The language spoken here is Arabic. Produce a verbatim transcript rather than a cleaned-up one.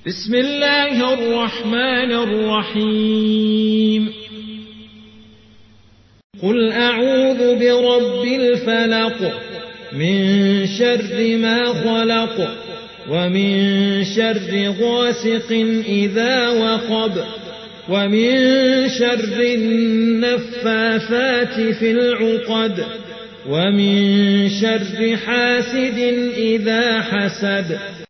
بسم الله الرحمن الرحيم قل أعوذ برب الفلق من شر ما خلق ومن شر غاسق إذا وقب ومن شر النفاثات في العقد ومن شر حاسد إذا حسد